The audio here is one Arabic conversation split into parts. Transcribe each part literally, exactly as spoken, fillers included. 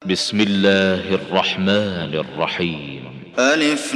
بسم الله الرحمن الرحيم. ألف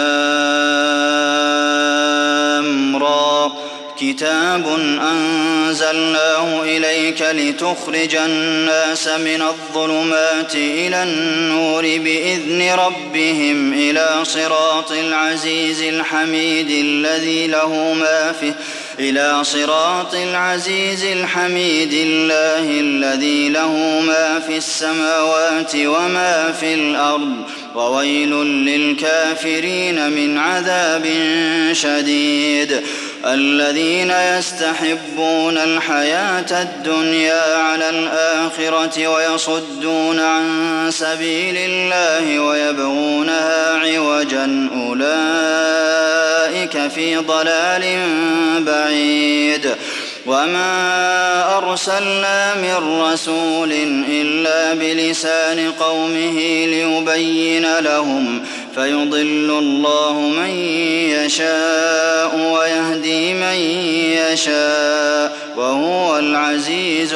لام را كتاب أنزلناه إليك لتخرج الناس من الظلمات إلى النور بإذن ربهم إلى صراط العزيز الحميد الذي له ما في إلى صراط العزيز الحميد الله الذي له ما في السماوات وما في الأرض وويل للكافرين من عذاب شديد. الذين يستحبون الحياة الدنيا على الآخرة ويصدون عن سبيل الله ويبغونها عوجا أولئك في ضلال بعيد. وما أرسلنا من رسول إلا بلسان قومه ليبين لهم فيضل الله من يشاء ويهدي من يشاء وهو العزيز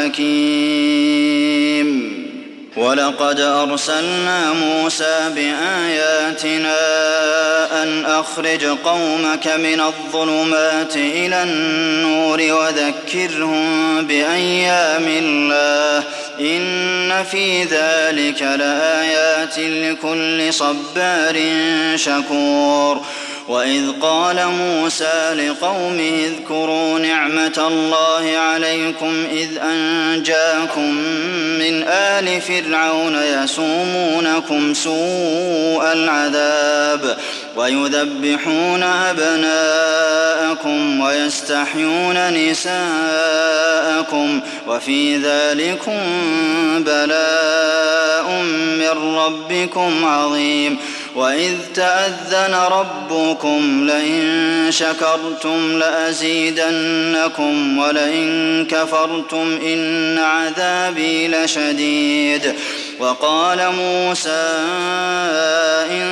الحكيم. ولقد أرسلنا موسى بآياتنا أن أخرج قومك من الظلمات إلى النور وذكرهم بأيام الله إن في ذلك لآيات لكل صبار شكور. وإذ قال موسى لقومه اذكروا نعمة الله عليكم إذ أنجاكم من آل فرعون يسومونكم سوء العذاب ويذبحون أبناءكم ويستحيون نساءكم وفي ذلكم بلاء من ربكم عظيم. وإذ تأذن ربكم لئن شكرتم لأزيدنكم ولئن كفرتم إن عذابي لشديد. وقال موسى إن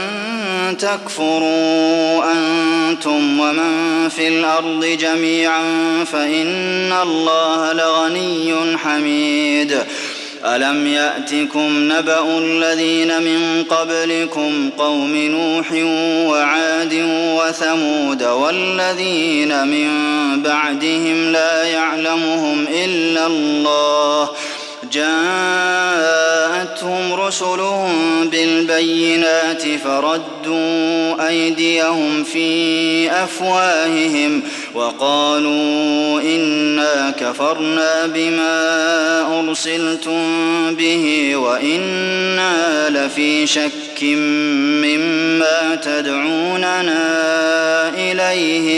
تكفروا أنتم ومن في الأرض جميعا فإن الله لغني حميد. ألم يأتكم نبأ الذين من قبلكم قوم نوح وعاد وثمود والذين من بعدهم لا يعلمهم إلا الله جاءتهم رسلهم بالبينات فردوا أيديهم في أفواههم وقالوا إنا كفرنا بما أرسلتم به وإنا لفي شك مما تدعوننا إليه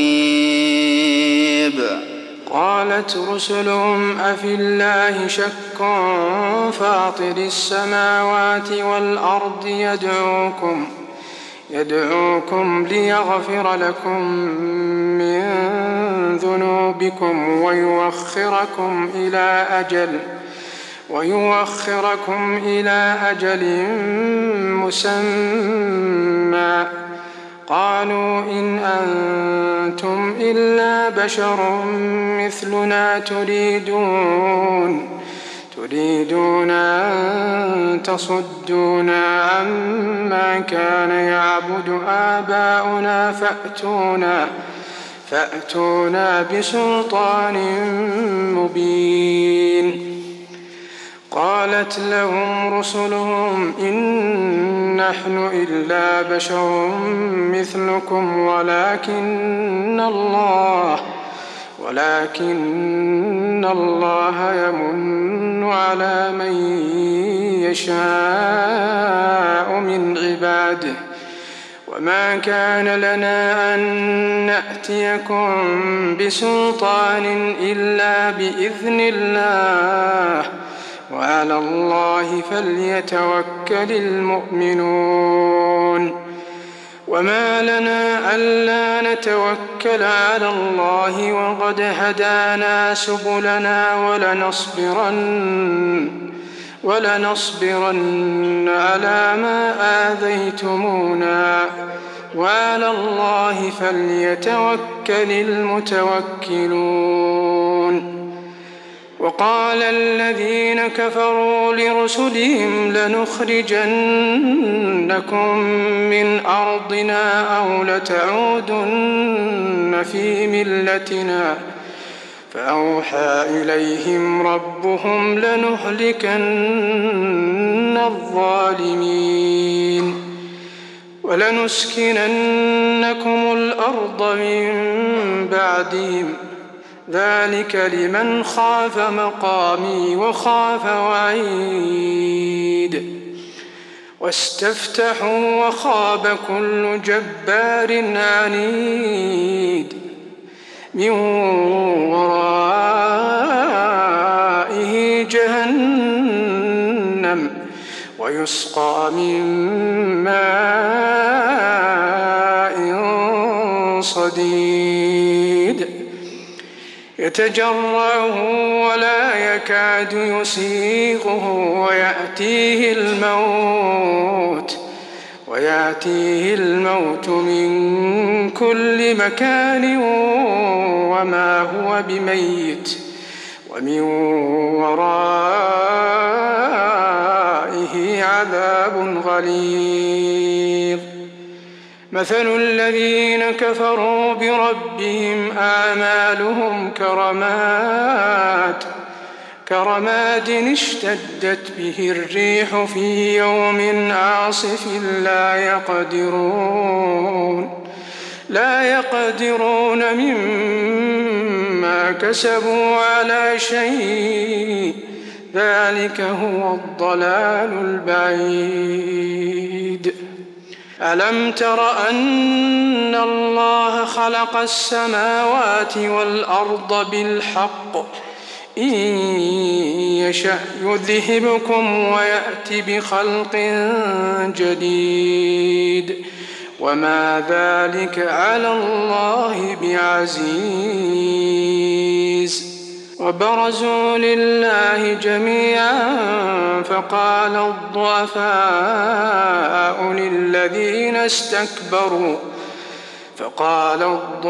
مريب. قالت رسلهم أفي الله شك فاطر السماوات والأرض يدعوكم يدعوكم ليغفر لكم من ذنوبكم ويوخركم إلى أجل ويوخركم إلى أجل مسمى قالوا إن أنتم إلا بشر مثلنا تريدون تريدون أن تصدونا عما كان يعبد آباؤنا فأتونا فأتونا بسلطان مبين. قالت لهم رسلهم إن نحن إلا بشر مثلكم ولكن الله ولكن الله يمن على من يشاء من عباده وما كان لنا أن نأتيكم بسلطان إلا بإذن الله وعلى الله فليتوكل المؤمنون. وما لنا ألا نتوكل على الله وقد هدانا سبلنا ولنصبرن ولنصبرن على ما آذيتمونا وعلى الله فليتوكل المتوكلون. وقال الذين كفروا لرسلهم لنخرجنكم من أرضنا أو لتعودن في ملتنا فأوحى إليهم ربهم لنهلكن الظالمين ولنسكننكم الأرض من بعدهم ذلك لمن خاف مقامي وخاف وعيد واستفتحوا وخاب كل جبار عنيد من ورائه جهنم ويسقى من ماء صديد يتجرعه ولا يكاد يسيغه ويأتيه الموت ويأتيه الموت من كل مكان وما هو بميت ومن ورائه عذاب غليظ مثل الذين كفروا بربهم أعمالهم كرماد كرماد اشتدت به الريح في يوم عاصف لا يقدرون لا يقدرون مما كسبوا على شيء ذلك هو الضلال البعيد ألم تر أن الله خلق السماوات والأرض بالحق إن يشأ يذهبكم ويأت بخلق جديد وما ذلك على الله بعزيز وبرزوا لله جميعا فقال الضعفاء للذين استكبروا فقال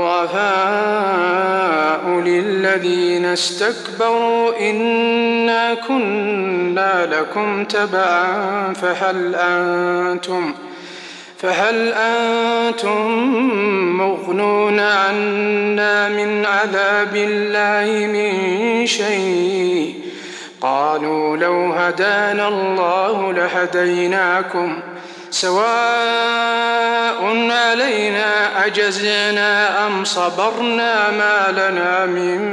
الضعفاء للذين استكبروا إنا كنا لكم تبعا فهل أنتم فهل أنتم مغنون عنا من عذاب الله من شيء قالوا لو هدانا الله لهديناكم سواء علينا أجزعنا أم صبرنا ما لنا من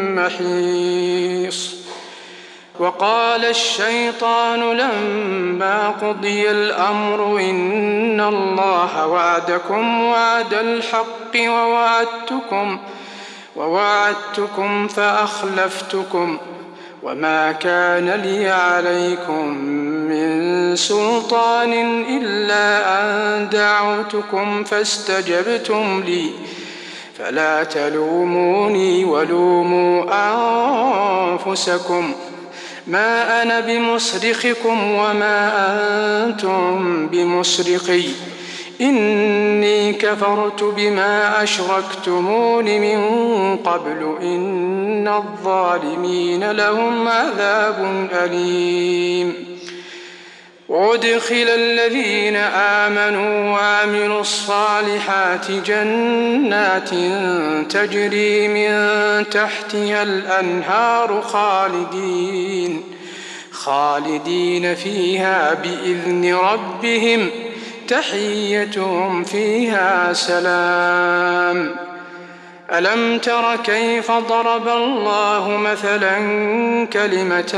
محيص وقال الشيطان لما قضي الأمر إن الله وعدكم وعد الحق ووعدتكم ووعدتكم فأخلفتكم وما كان لي عليكم من سلطان إلا أن دعوتكم فاستجبتم لي فلا تلوموني ولوموا أنفسكم ما أنا بمصرخكم وما أنتم بمصرخي إني كفرت بما أشركتمون من قبل إن الظالمين لهم عذاب أليم وأدخل الذين آمنوا وعملوا الصالحات جنات تجري من تحتها الأنهار خالدين خالدين فيها بإذن ربهم تحيتهم فيها سلام ألم تر كيف ضرب الله مثلا كلمة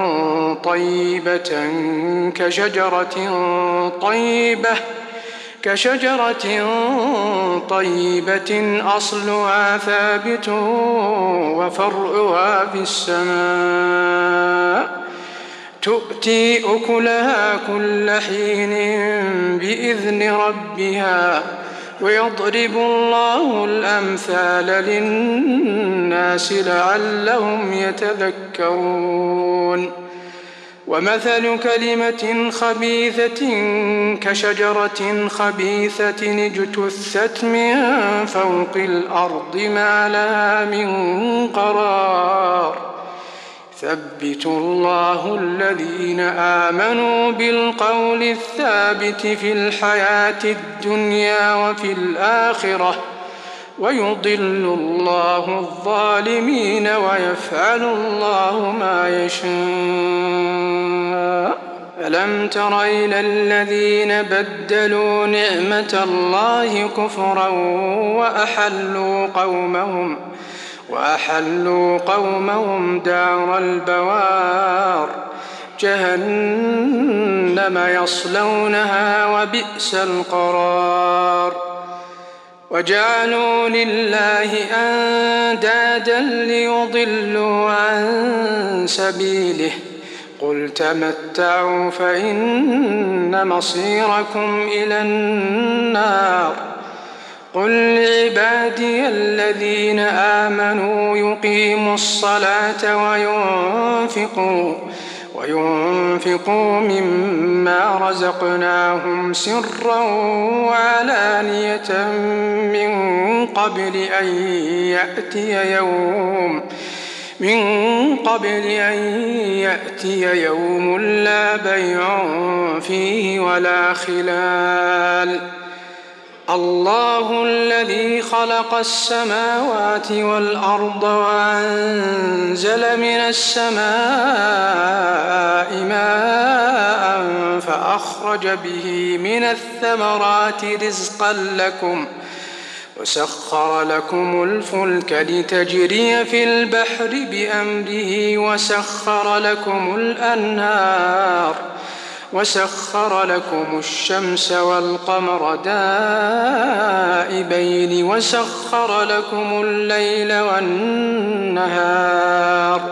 طيبة كشجرة طيبة كشجرة طيبة أصلها ثابت وفرعها في السماء تؤتي أكلها كل حين بإذن ربها ويضرب الله الأمثال للناس لعلهم يتذكرون ومثل كلمة خبيثة كشجرة خبيثة اجتثت من فوق الأرض ما لها من قرار يثبت الله الذين آمنوا بالقول الثابت في الحياة الدنيا وفي الآخرة ويضل الله الظالمين ويفعل الله ما يشاء. ألم تر إلى الذين بدلوا نعمة الله كفرا وأحلوا قومهم وأحلوا قومهم دار البوار جهنم يصلونها وبئس القرار. وجعلوا لله أندادا ليضلوا عن سبيله قل تمتعوا فإن مصيركم إلى النار. قل لعبادي الذين آمنوا يقيموا الصلاة وينفقوا وينفقوا مما رزقناهم سرا وعلانية من قبل أن يأتي يوم من قبل أن يأتي يوم لا بيع فيه ولا خلال. الله الذي خلق السماوات والأرض وأنزل من السماء ماء فأخرج به من الثمرات رزقا لكم وسخر لكم الفلك لتجري في البحر بأمره وسخر لكم الأنهار وسخر لكم الشمس والقمر دائبين وسخر لكم الليل والنهار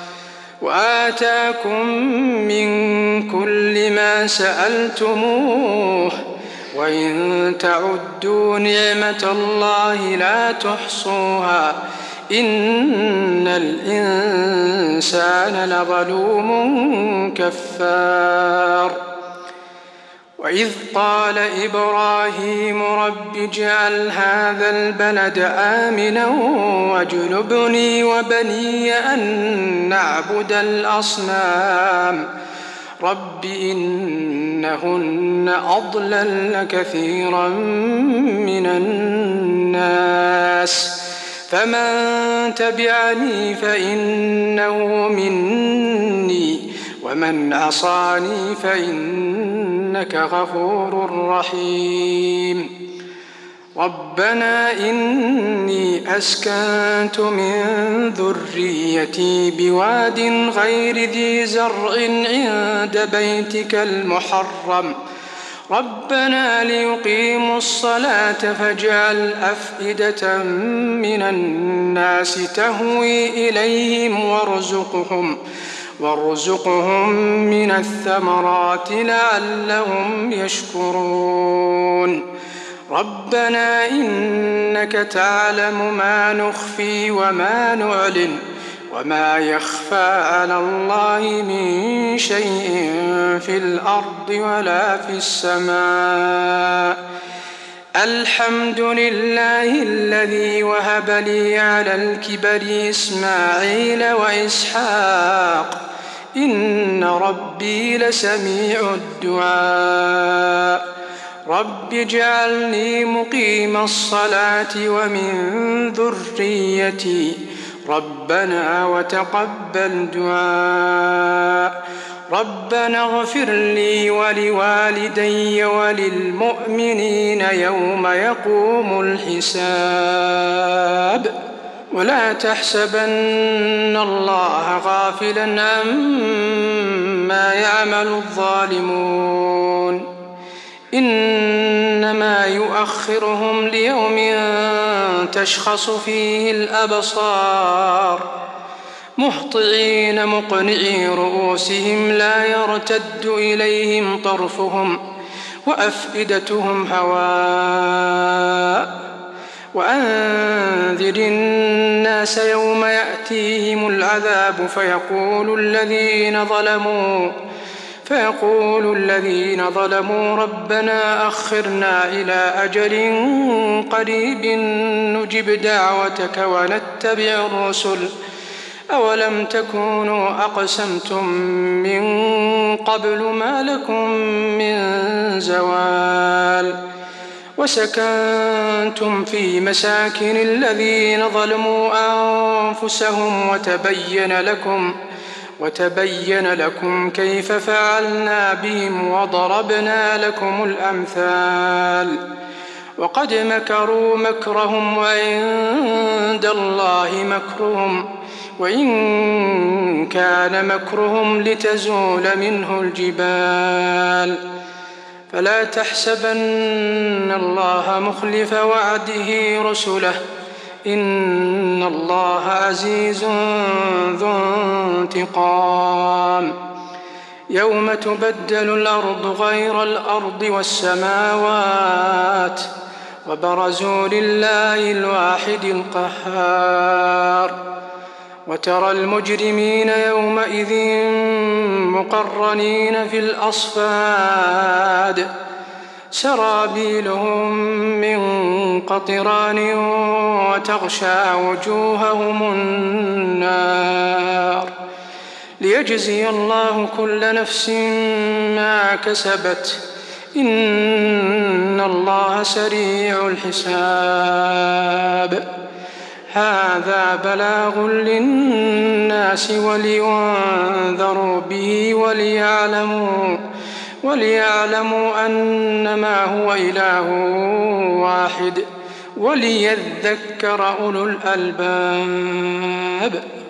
وآتاكم من كل ما سألتموه وإن تعدوا نعمة الله لا تحصوها إن الإنسان لظلوم كفار. وإذ قال إبراهيم رب اجعل هذا البلد آمنا واجنبني وبني أن نعبد الأصنام رب إنهن أضللن كثيرا من الناس فمن تبعني فإنه مني ومن عصاني فإنك غفور رحيم. ربنا إني أسكنت من ذريتي بواد غير ذي زرع عند بيتك المحرم ربنا ليقيموا الصلاة فاجعل أفئدة من الناس تهوي إليهم وارزقهم وارزقهم من الثمرات لعلهم يشكرون. ربنا إنك تعلم ما نخفي وما نعلن وما يخفى على الله من شيء في الأرض ولا في السماء. الحمد لله الذي وهب لي على الكبر إسماعيل وإسحاق إن ربي لسميع الدعاء. رب اجعلني مقيم الصلاة ومن ذريتي ربنا وتقبل دعاء. ربنا اغفر لي ولوالدي وللمؤمنين يوم يقوم الحساب. ولا تحسبن الله غافلا عما يعمل الظالمون إنما يؤخرهم ليوم تشخص فيه الأبصار مهطعين مقنعي رؤوسهم لا يرتد إليهم طرفهم وأفئدتهم هواء. وأنذر الناس يوم يأتيهم العذاب فيقول الذين ظلموا فيقول الذين ظلموا ربنا أخرنا إلى أجل قريب نجب دعوتك ونتبع الرسل أولم تكونوا أقسمتم من قبل ما لكم من زوال وسكنتم في مساكن الذين ظلموا أنفسهم وتبين لكم وتبين لكم كيف فعلنا بهم وضربنا لكم الأمثال وقد مكروا مكرهم وعند الله مكرهم وإن كان مكرهم لتزول منه الجبال فلا تحسبن الله مخلف وعده رسله إن الله عزيز ذو انتقام يوم تبدل الأرض غير الأرض والسماوات وبرزوا لله الواحد القهار وترى المجرمين يومئذ مقرنين في الأصفاد سرابيلهم من قطران وتغشى وجوههم النار ليجزي الله كل نفس ما كسبت إن الله سريع الحساب هذا بلاغ للناس ولينذروا به وليعلموا وليعلموا أنما هو إله واحد وليذكر أولو الألباب.